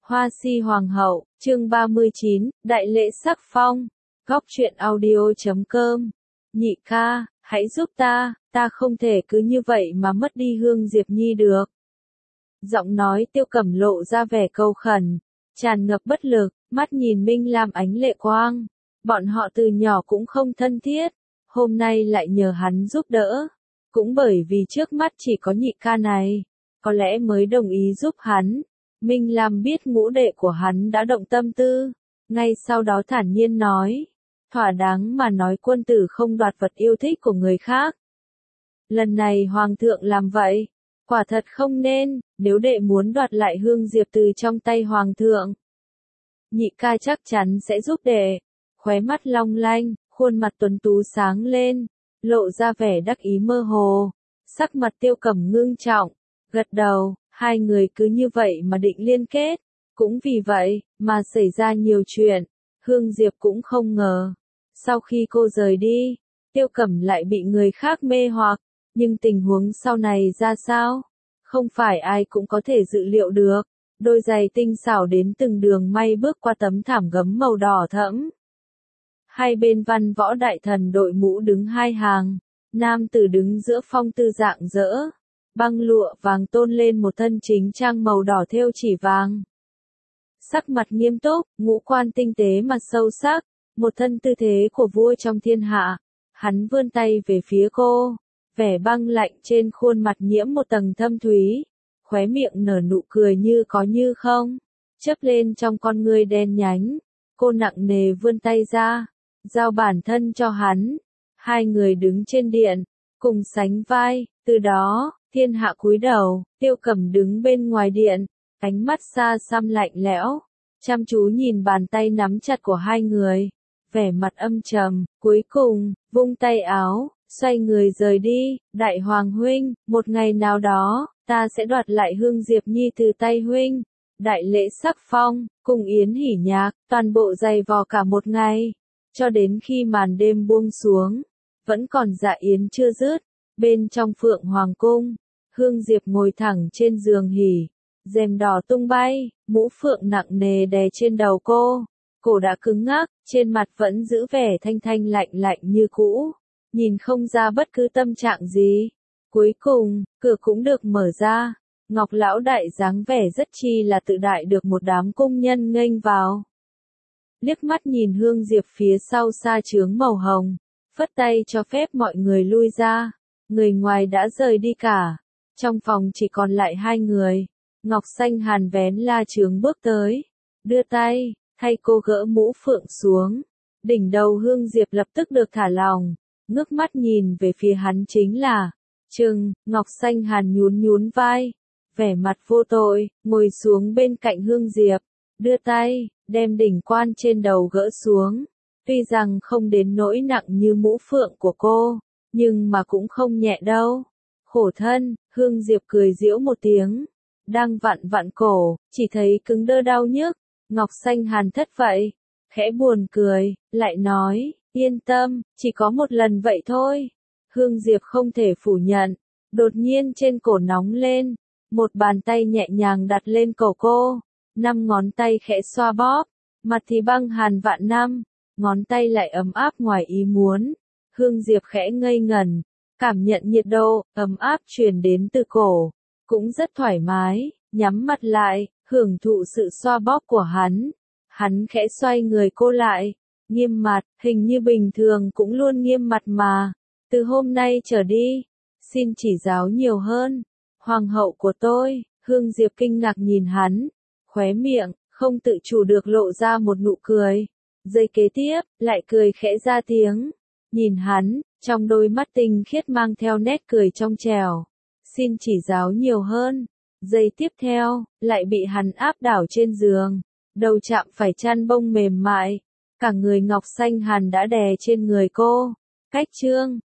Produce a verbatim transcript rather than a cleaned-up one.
Hoa si hoàng hậu, chương ba mươi chín, đại lễ sắc phong. Góc truyện audio chấm com. Nhị ca, hãy giúp ta, ta không thể cứ như vậy mà mất đi Hương Diệp Nhi được. Giọng nói Tiêu Cẩm lộ ra vẻ cầu khẩn, tràn ngập bất lực, mắt nhìn Minh Lam ánh lệ quang. Bọn họ từ nhỏ cũng không thân thiết, hôm nay lại nhờ hắn giúp đỡ. Cũng bởi vì trước mắt chỉ có nhị ca này, có lẽ mới đồng ý giúp hắn. Minh Lam biết ngũ đệ của hắn đã động tâm tư, ngay sau đó thản nhiên nói, thỏa đáng mà nói quân tử không đoạt vật yêu thích của người khác. Lần này hoàng thượng làm vậy, quả thật không nên, nếu đệ muốn đoạt lại Hương Diệp từ trong tay hoàng thượng. Nhị ca chắc chắn sẽ giúp đệ, khóe mắt long lanh, khuôn mặt tuấn tú sáng lên, lộ ra vẻ đắc ý mơ hồ, sắc mặt Tiêu Cẩm ngưng trọng, gật đầu. Hai người cứ như vậy mà định liên kết, cũng vì vậy, mà xảy ra nhiều chuyện, Hương Diệp cũng không ngờ. Sau khi cô rời đi, Tiêu Cẩm lại bị người khác mê hoặc, nhưng tình huống sau này ra sao? Không phải ai cũng có thể dự liệu được, đôi giày tinh xảo đến từng đường may bước qua tấm thảm gấm màu đỏ thẫm. Hai bên văn võ đại thần đội mũ đứng hai hàng, nam tử đứng giữa phong tư dạng dỡ. Băng lụa vàng tôn lên một thân chính trang màu đỏ thêu chỉ vàng. Sắc mặt nghiêm túc, ngũ quan tinh tế mà sâu sắc, một thân tư thế của vua trong thiên hạ. Hắn vươn tay về phía cô, vẻ băng lạnh trên khuôn mặt nhiễm một tầng thâm thúy, khóe miệng nở nụ cười như có như không, chớp lên trong con ngươi đen nhánh. Cô nặng nề vươn tay ra, giao bản thân cho hắn. Hai người đứng trên điện, cùng sánh vai, từ đó thiên hạ cúi đầu, Tiêu Cẩm đứng bên ngoài điện, ánh mắt xa xăm lạnh lẽo, chăm chú nhìn bàn tay nắm chặt của hai người, vẻ mặt âm trầm, cuối cùng, vung tay áo, xoay người rời đi, đại hoàng huynh, một ngày nào đó, ta sẽ đoạt lại Hương Diệp Nhi từ tay huynh. Đại lễ sắc phong, cùng yến hỉ nhạc, toàn bộ dày vò cả một ngày, cho đến khi màn đêm buông xuống, vẫn còn dạ yến chưa dứt, bên trong Phượng Hoàng Cung. Hương Diệp ngồi thẳng trên giường hỉ, rèm đỏ tung bay, mũ phượng nặng nề đè trên đầu cô, cổ đã cứng ngắc, trên mặt vẫn giữ vẻ thanh thanh lạnh lạnh như cũ, nhìn không ra bất cứ tâm trạng gì. Cuối cùng, cửa cũng được mở ra, Ngọc lão đại dáng vẻ rất chi là tự đại được một đám cung nhân nghênh vào. Liếc mắt nhìn Hương Diệp phía sau sa chướng màu hồng, phất tay cho phép mọi người lui ra, người ngoài đã rời đi cả. Trong phòng chỉ còn lại hai người, Ngọc Xanh Hàn vén la chướng bước tới, đưa tay, thay cô gỡ mũ phượng xuống. Đỉnh đầu Hương Diệp lập tức được thả lỏng, ngước mắt nhìn về phía hắn chính là Trừng. Ngọc Xanh Hàn nhún nhún vai, vẻ mặt vô tội, ngồi xuống bên cạnh Hương Diệp, đưa tay, đem đỉnh quan trên đầu gỡ xuống. Tuy rằng không đến nỗi nặng như mũ phượng của cô, nhưng mà cũng không nhẹ đâu. Khổ thân, Hương Diệp cười giễu một tiếng, đang vặn vặn cổ, chỉ thấy cứng đơ đau nhức. Ngọc Xanh Hàn thất vậy, khẽ buồn cười, lại nói, yên tâm, chỉ có một lần vậy thôi. Hương Diệp không thể phủ nhận, đột nhiên trên cổ nóng lên, một bàn tay nhẹ nhàng đặt lên cổ cô, năm ngón tay khẽ xoa bóp, mặt thì băng hàn vạn năm, ngón tay lại ấm áp ngoài ý muốn. Hương Diệp khẽ ngây ngẩn, cảm nhận nhiệt độ, ấm áp truyền đến từ cổ, cũng rất thoải mái, nhắm mặt lại, hưởng thụ sự xoa bóp của hắn. Hắn khẽ xoay người cô lại, nghiêm mặt, hình như bình thường cũng luôn nghiêm mặt mà. Từ hôm nay trở đi, xin chỉ giáo nhiều hơn. Hoàng hậu của tôi. Hương Diệp kinh ngạc nhìn hắn, khóe miệng, không tự chủ được lộ ra một nụ cười. Giây kế tiếp, lại cười khẽ ra tiếng. Nhìn hắn, trong đôi mắt tinh khiết mang theo nét cười trong trẻo. Xin chỉ giáo nhiều hơn. Giây tiếp theo, lại bị hắn áp đảo trên giường. Đầu chạm phải chăn bông mềm mại. Cả người Ngọc Xanh Hàn đã đè trên người cô. Cách chương,